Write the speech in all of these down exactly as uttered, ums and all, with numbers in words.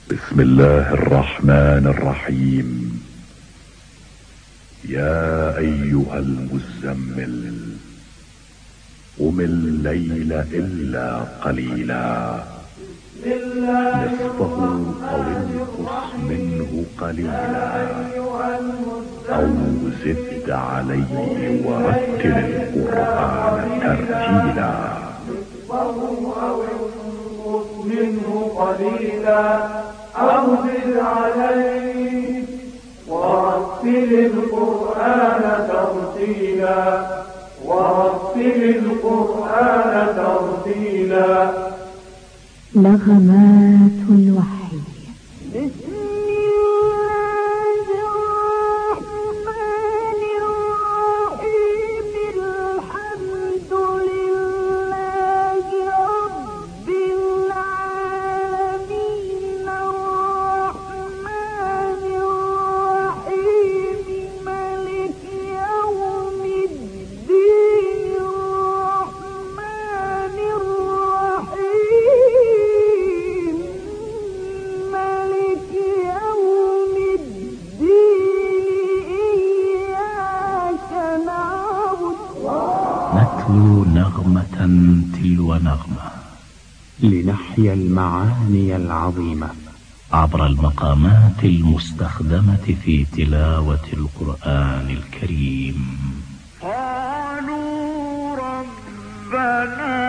بسم الله الرحمن الرحيم. يا أيها المزمل قم الليل إلا قليلا نصفه أو انقص منه قليلا أو زد عليه ورتل القرآن ترتيلا. منه قليلا أو زد عليه ورتل القرآن ترتيلا ورتل القرآن ترتيلا. نغمات الوحي. نغمة تلو نغمة لنحيا المعاني العظيمة عبر المقامات المستخدمة في تلاوة القرآن الكريم. قالوا ربنا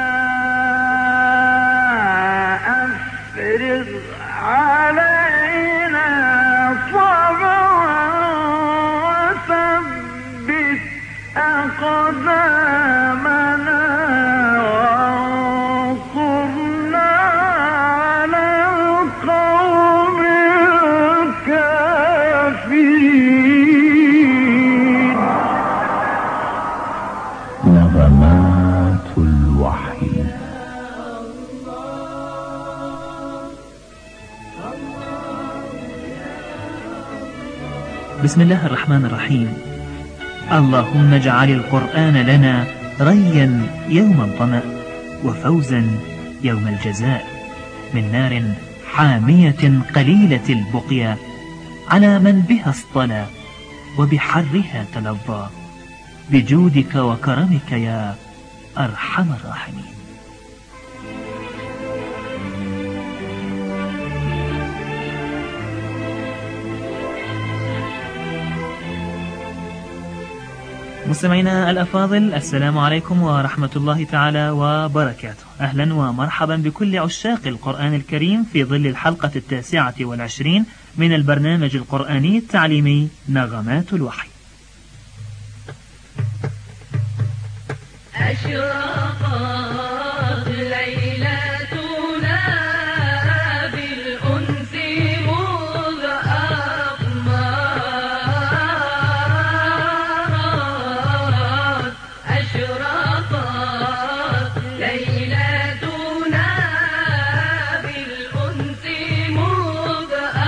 أفرغ علينا صبرا وثبت أقدامنا وانصرنا على القوم الكافرين. نغمات الوحي. بسم الله الرحمن الرحيم. اللهم اجعل القرآن لنا ريا يوم الظمأ وفوزا يوم الجزاء من نار حامية قليلة البقيا على من بها اصطلى وبحرها تلظى بجودك وكرمك يا أرحم الراحمين. مستمعينا الأفاضل، السلام عليكم ورحمة الله تعالى وبركاته. أهلا ومرحبا بكل عشاق القرآن الكريم في ظل الحلقة التاسعة والعشرين من البرنامج القرآني التعليمي نغمات الوحي. أشرقت ليلتنا بالأنس مذ أقمرت. أشرقت ليلتنا بالأنس مذ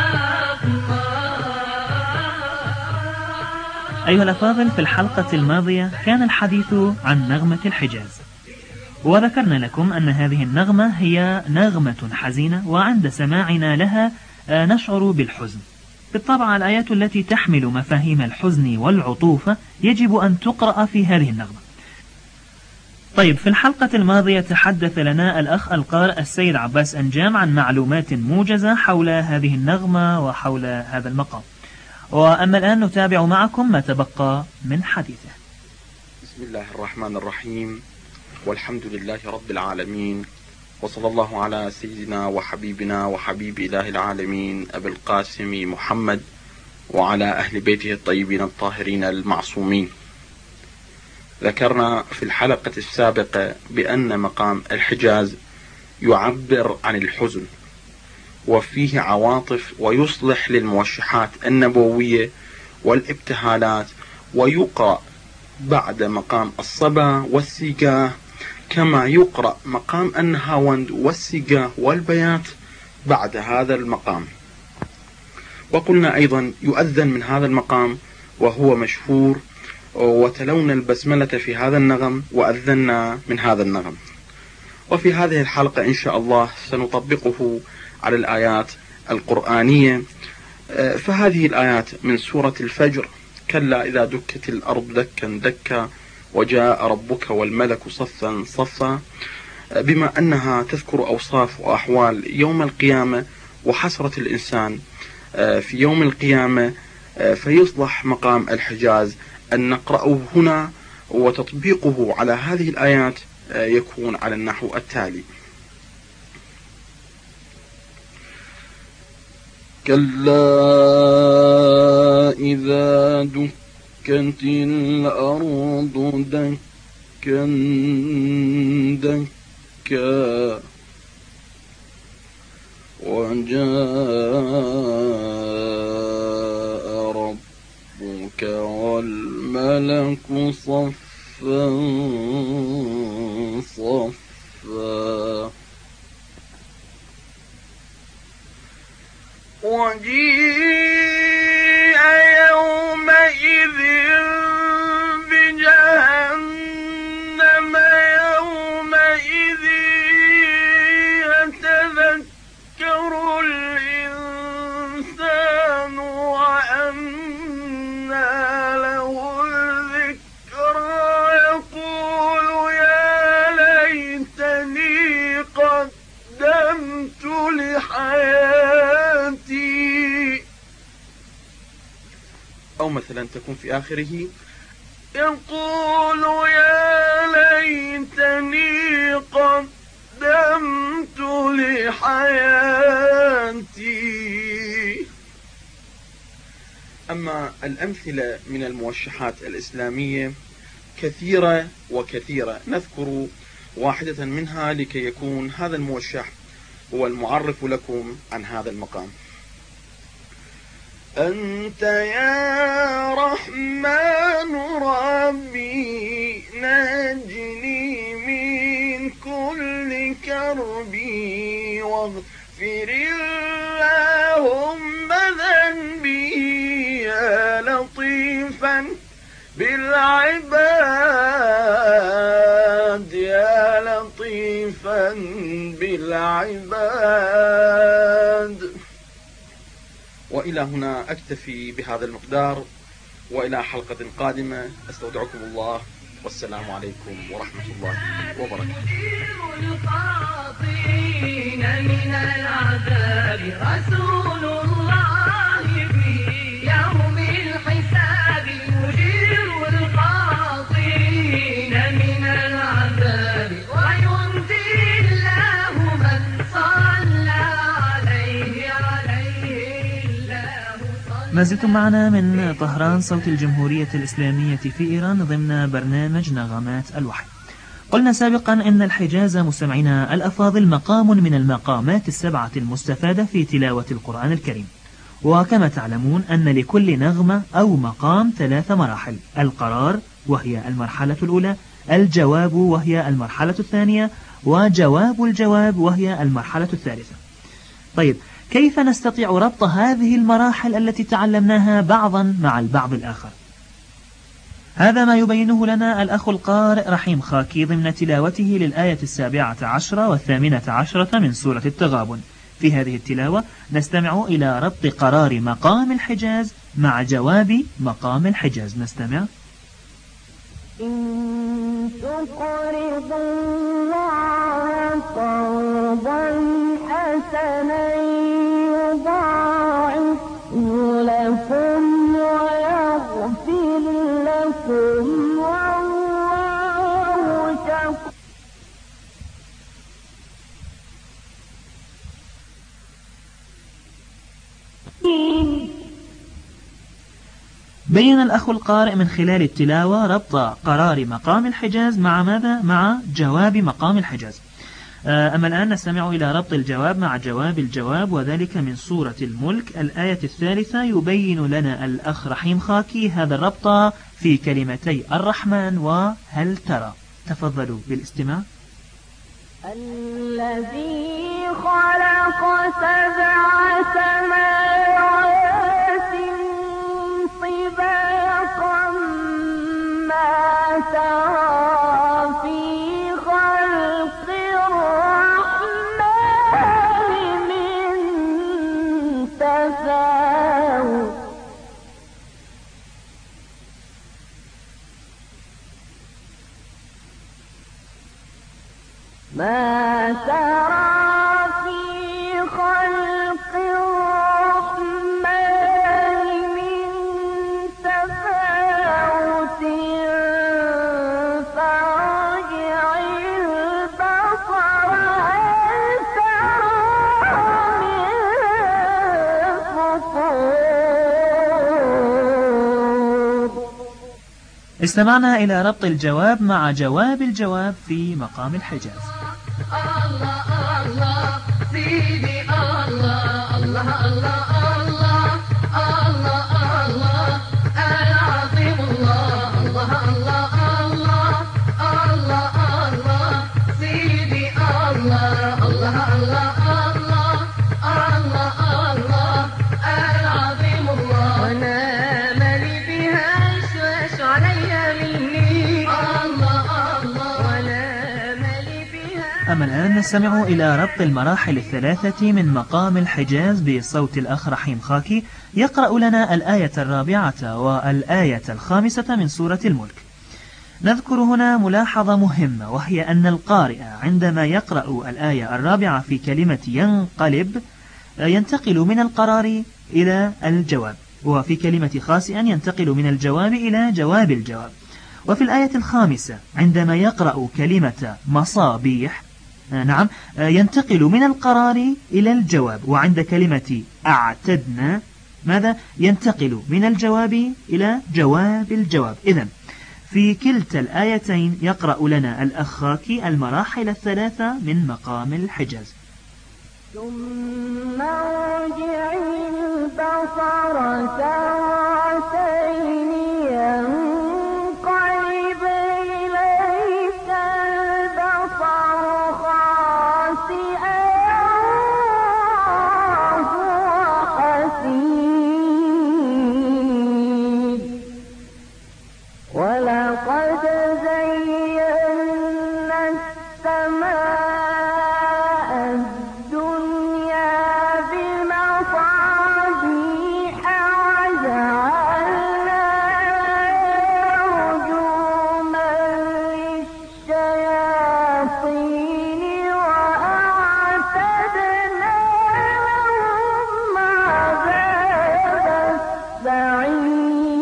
أقمرت. أيها الأفاضل، في الحلقة الماضية كان الحديث عن نغمة الحجاز، وذكرنا لكم أن هذه النغمة هي نغمة حزينة، وعند سماعنا لها نشعر بالحزن. بالطبع الآيات التي تحمل مفاهيم الحزن والعطوفة يجب أن تقرأ في هذه النغمة. طيب، في الحلقة الماضية تحدث لنا الأخ القارئ السيد عباس أنجام عن معلومات موجزة حول هذه النغمة وحول هذا المقام، وأما الآن نتابع معكم ما تبقى من حديثه. بسم الله الرحمن الرحيم، والحمد لله رب العالمين، وصلى الله على سيدنا وحبيبنا وحبيب إله العالمين أبي القاسم محمد وعلى أهل بيته الطيبين الطاهرين المعصومين. ذكرنا في الحلقة السابقة بأن مقام الحجاز يعبر عن الحزن وفيه عواطف، ويصلح للموشحات النبوية والابتهالات، ويقرأ بعد مقام الصبا والسيقاه، كما يقرأ مقام النهاوند والسيقاه والبيات بعد هذا المقام. وقلنا أيضا يؤذن من هذا المقام وهو مشهور، وتلونا البسملة في هذا النغم وأذنا من هذا النغم. وفي هذه الحلقة إن شاء الله سنطبقه على الآيات القرآنية، فهذه الآيات من سورة الفجر: كلا إذا دكت الأرض دكا دكا وجاء ربك والملك صفا صفا، بما أنها تذكر أوصاف وأحوال يوم القيامة وحسرة الإنسان في يوم القيامة، فيصلح مقام الحجاز أن نقرأه هنا، وتطبيقه على هذه الآيات يكون على النحو التالي: كلا إذا دكت الأرض دكا دكا وجاء ربك والملك صفا صفا وجيء يومئذ بجهنم يومئذ يتذكر الإنسان وأنى له الذكرى يقول يا ليتني قدمت لحياتي، أو مثلا تكون في آخره: يقول يا ليتني قدمت لحياتي. أما الأمثلة من الموشحات الإسلامية كثيرة وكثيرة، نذكر واحدة منها لكي يكون هذا الموشح هو المعرف لكم عن هذا المقام: أنت يا رحمن ربي نجني من كل كربي واغفر اللهم ذنبي يا لطيفا بالعباد يا لطيفا بالعباد. وإلى هنا أكتفي بهذا المقدار، وإلى حلقة قادمة أستودعكم الله، والسلام عليكم ورحمة الله وبركاته. من العذاب رسول الله في يوم الحساب يجير الخاطئين من العذاب وينجي الله من صلى عليه عليه الله صلى. ما زلتم معنا من طهران صوت الجمهورية الإسلامية في إيران ضمن برنامج نغمات الوحي. قلنا سابقا أن الحجاز مستمعينا الأفاضل مقام من المقامات السبعة المستفادة في تلاوة القرآن الكريم، وكما تعلمون أن لكل نغمة أو مقام ثلاث مراحل: القرار وهي المرحلة الأولى، الجواب وهي المرحلة الثانية، وجواب الجواب وهي المرحلة الثالثة. طيب، كيف نستطيع ربط هذه المراحل التي تعلمناها بعضا مع البعض الآخر؟ هذا ما يبينه لنا الأخ القارئ رحيم خاكي ضمن تلاوته للآية السابعة عشرة والثامنة عشرة من سورة التغابن. في هذه التلاوة نستمع إلى ربط قرار مقام الحجاز مع جواب مقام الحجاز. نستمع: إن تقرضوا الله قرضا حسنا يضاعفه لكم ويغفر لكم والله شكور. بين الأخ القارئ من خلال التلاوة ربط قرار مقام الحجاز مع ماذا؟ مع جواب مقام الحجاز. أما الآن نستمع إلى ربط الجواب مع جواب الجواب، وذلك من سورة الملك الآية الثالثة. يبين لنا الأخ رحيم خاكي هذا الربط في كلمتي الرحمن وهل ترى. تفضلوا بالاستماع. الذي خلق سبع سماوات طباقا ما ترى في خلق الرحمن من تفاوت ما ترى في خلق الرحمن من تفاوت فارجع البصر هل ترى من فطور. استمعنا إلى ربط الجواب مع جواب الجواب في مقام الحجاز. الله الله سيدي الله الله الله الله الله الله العظيم الله الله الله الله الله الله سيدي الله الله الله الله الله الله العظيم الله وانا مالي بها شوش عليا مني الله الله وانا أما الآن نستمع إلى ربط المراحل الثلاثة من مقام الحجاز بصوت الأخ رحيم خاكي يقرأ لنا الآية الرابعة والآية الخامسة من سورة الملك. نذكر هنا ملاحظة مهمة، وهي أن القارئ عندما يقرأ الآية الرابعة في كلمة ينقلب ينتقل من القرار إلى الجواب، وفي كلمة خاسئا ينتقل من الجواب إلى جواب الجواب. وفي الآية الخامسة عندما يقرأ كلمة مصابيح نعم ينتقل من القرار إلى الجواب، وعند كلمة أعتدنا ماذا ينتقل من الجواب إلى جواب الجواب. إذن في كلتا الآيتين يقرأ لنا الأخاكي المراحل الثلاثة من مقام الحجاز. ثم ارجع البصر ساعتين ينقلب إليك البصر خاسئا وهو حسير ولقد زينا السماء الدنيا بمصابيح وجعلناها رجوما للشياطين وأعتدنا لهم عذاب السعير.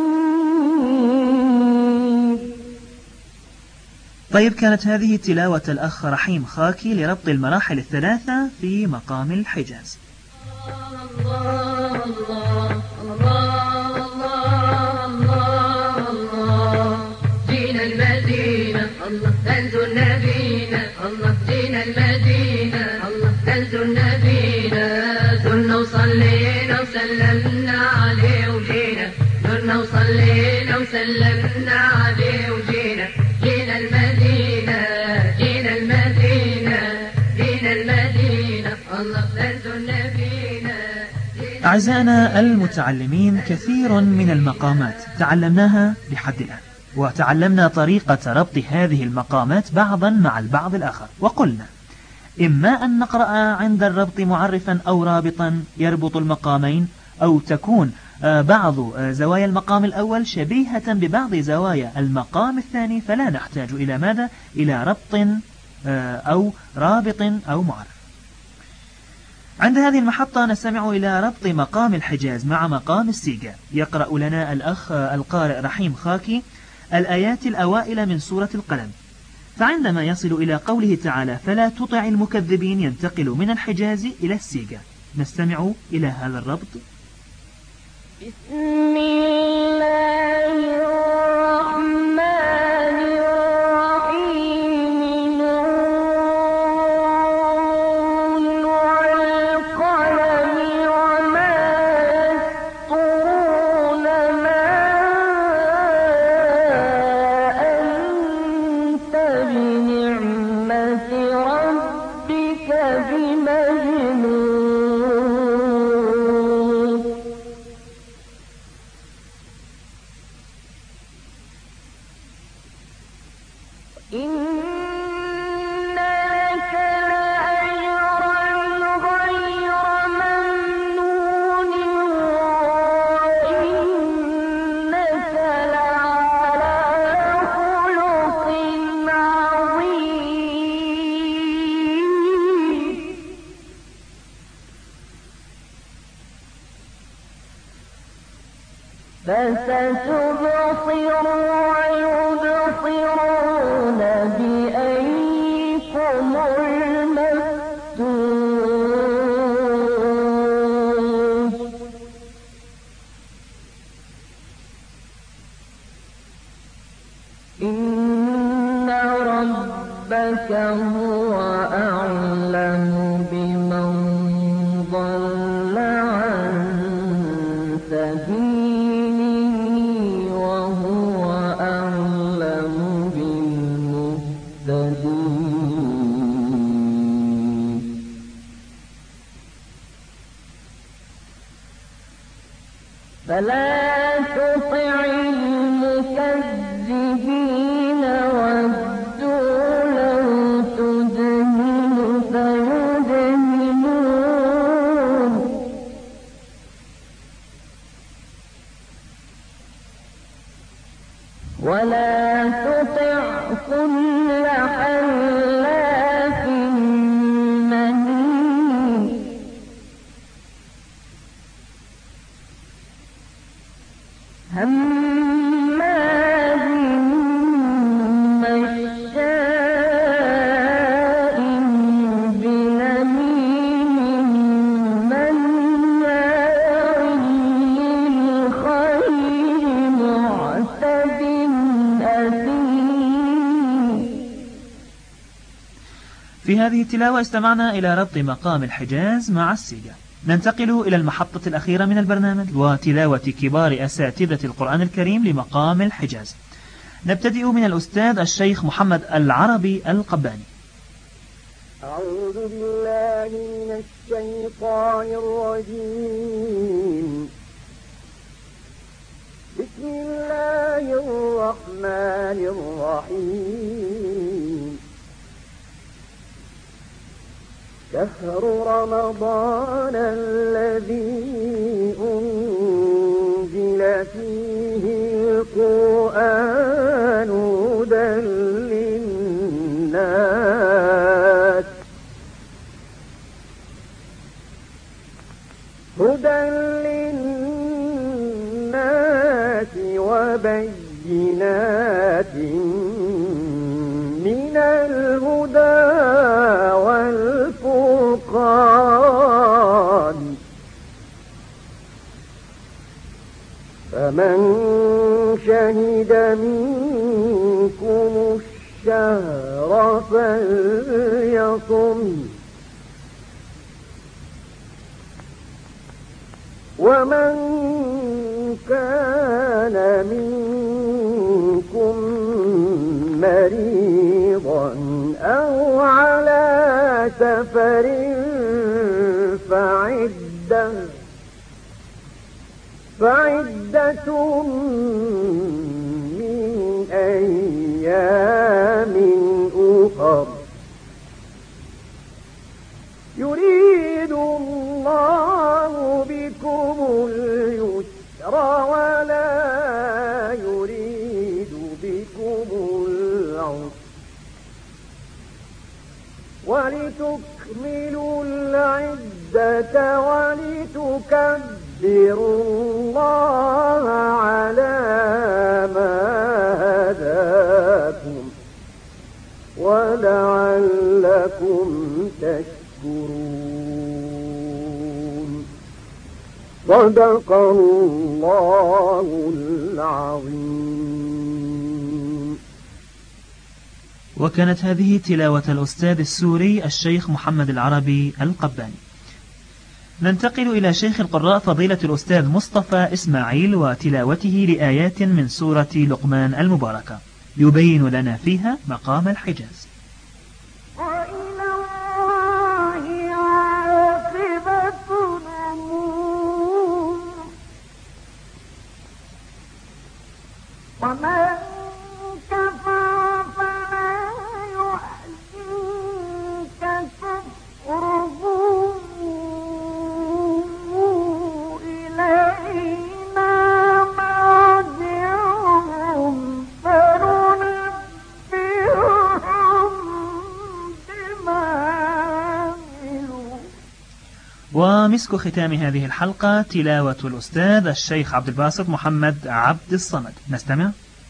طيب، كانت هذه تلاوة الأخ رحيم خاكي لربط المراحل الثلاثة في مقام الحجاز. الله الله الله الله الله جينا المدينة الله ننزل نبينا الله جينا المدينة الله ننزل نبينا زرنا وصلينا وسلمنا عليه وجينا زرنا وصلينا وسلمنا عليه وجينا جينا المدينة جينا المدينة جينا المدينة الله ننزل نبينا. أعزائنا المتعلمين، كثير من المقامات تعلمناها لحد الآن، وتعلمنا طريقة ربط هذه المقامات بعضا مع البعض الآخر، وقلنا إما أن نقرأ عند الربط معرفا أو رابطا يربط المقامين، أو تكون بعض زوايا المقام الأول شبيهة ببعض زوايا المقام الثاني، فلا نحتاج إلى ماذا؟ إلى ربط أو رابط أو معرف. عند هذه المحطة نستمع إلى ربط مقام الحجاز مع مقام السيجا. يقرأ لنا الأخ القارئ رحيم خاكي الآيات الأوائل من سورة القلم، فعندما يصل إلى قوله تعالى فلا تطع المكذبين ينتقل من الحجاز إلى السيجا. نستمع إلى هذا الربط. بسم الله الرحمن الرحيم نون والقلم وما يسطرون ما أنت بنعمة ربك بمجنون. فستبصر ويبصرون بأيكم المفتون إن ربك هو أعلم بمن ضل عن سبيله وهو أعلم بالمهتدين فلا تطع المكذبين ودوا لو تدهن فيدهنون ولا تطع كل حلاف مهين هماز مشاء بنميم مناع للخير معتد أثيم. في هذه التلاوة استمعنا إلى ربط مقام الحجاز مع السيجا. ننتقل إلى المحطة الأخيرة من البرنامج وتلاوة كبار أساتذة القرآن الكريم لمقام الحجاز. نبتدئ من الأستاذ الشيخ محمد العربي القباني. أعوذ بالله من الشيطان الرجيم. بسم الله الرحمن الرحيم. شهر رمضان الذي أنزل فيه القرآن هدى للناس هدى للناس وبينات من الهدى والفرقان فمن شهد منكم الشهر فليصم ومن كان منكم مريضا أو على سفر فعدة فعدة من أيام أخر يريد الله بكم اليسر ولا يريد بكم العسر ولتكملوا العدة ولتكبروا الله على ما هداكم ولعلكم تشكرون. صدق الله العظيم. وكانت هذه تلاوة الأستاذ السوري الشيخ محمد العربي القباني. ننتقل إلى شيخ القراء فضيلة الأستاذ مصطفى إسماعيل وتلاوته لآيات من سورة لقمان المباركة يبين لنا فيها مقام الحجاز. وإلى الله عاقبة الأمور ومن كفر فلا يحزنك كفره إلينا مرجعهم فننبئهم ومسك ختام هذه الحلقة تلاوة الأستاذ الشيخ عبد الباسط محمد عبد الصمد. نستمع.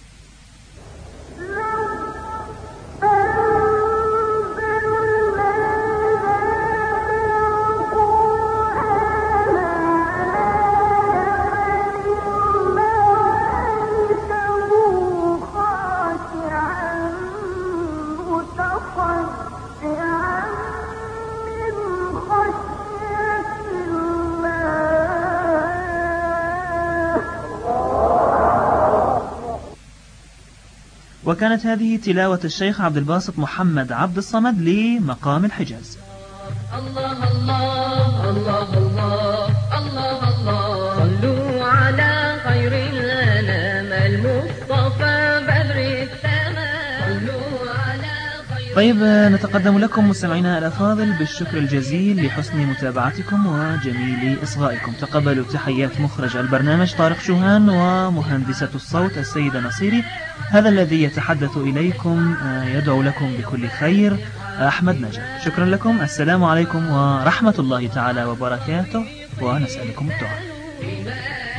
وكانت هذه تلاوة الشيخ عبد الباسط محمد عبد الصمد لمقام الحجاز. الله الله الله الله الله الله صلوا على خير الأنام المصطفى بدر التمام صلوا على خير. طيب نتقدم لكم مستمعينا الأفاضل بالشكر الجزيل لحسن متابعتكم وجميل إصغائكم. تقبلوا تحيات مخرج البرنامج طارق شوهان ومهندسة الصوت السيدة نصيري. هذا الذي يتحدث إليكم يدعو لكم بكل خير أحمد نجا. شكرا لكم. السلام عليكم ورحمة الله تعالى وبركاته، ونسألكم الدعاء.